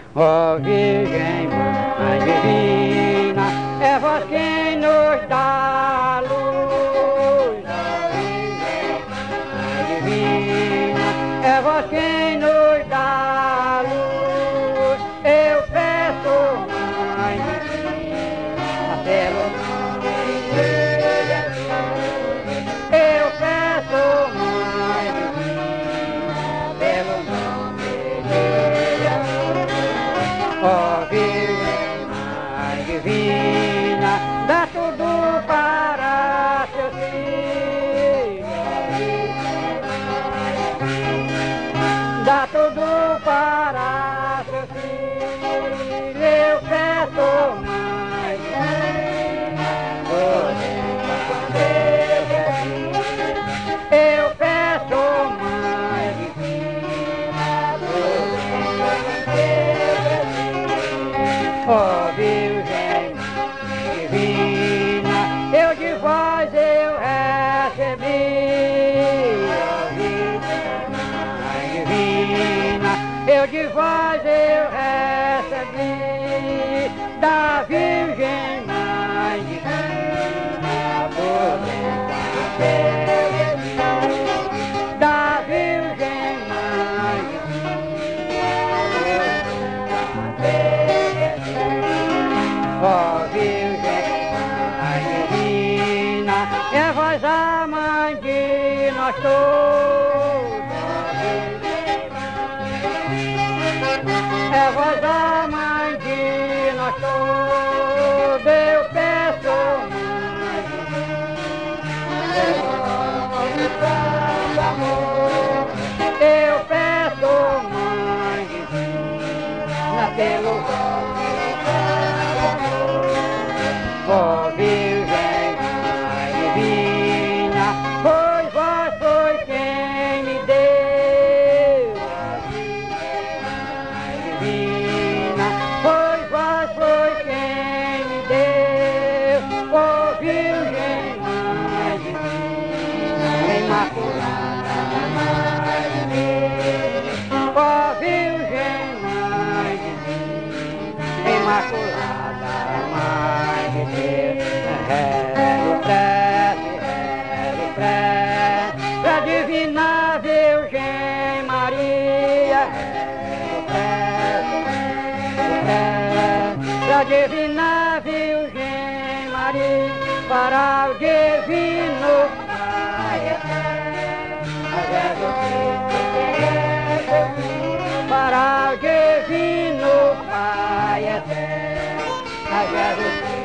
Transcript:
Ó Virgem, Mãe Divina, é vós quem nos dá a luz. Ó Virgem, Mãe Divina, é vós quem nos dá a luz. Eu peço, Mãe Divina, pelo nome de Jesus. Eu peço, Mãe Divina, pelo nome de Jesus. Ó Virgem, Mãe Divina, dá tudo para seus filhos. Dá tudo para seus filhos. Eu peço, Mãe Divina, eu peço, Mãe Divina, ó Virgem Divina, eu de vós eu recebi. Ó Virgem Divina, eu de vós eu recebi. Da Virgem Mãe Divina, da Virgem Mãe Divina, ó Virgem Mãe Divina, é vós a mãe de nós todos. É vós a mãe de nós todos. Eu peço, Mãe Divina, eu peço, Mãe Divina, pelo ó Virgem Mãe Divina, pois vós foi quem me deu. Ó Virgem Mãe Divina, pois vós foi quem me deu. Ó Virgem Mãe Divina, Imaculada Mãe de Deus. Ó Virgem Mãe Divina, Imaculada Mãe de Deus. Rego prece, pra Divina Virgem Maria. Rego prece, pra Divina Virgem Maria, para o Divino Pai eterno. Para o Divino Pai eterno, a Jesus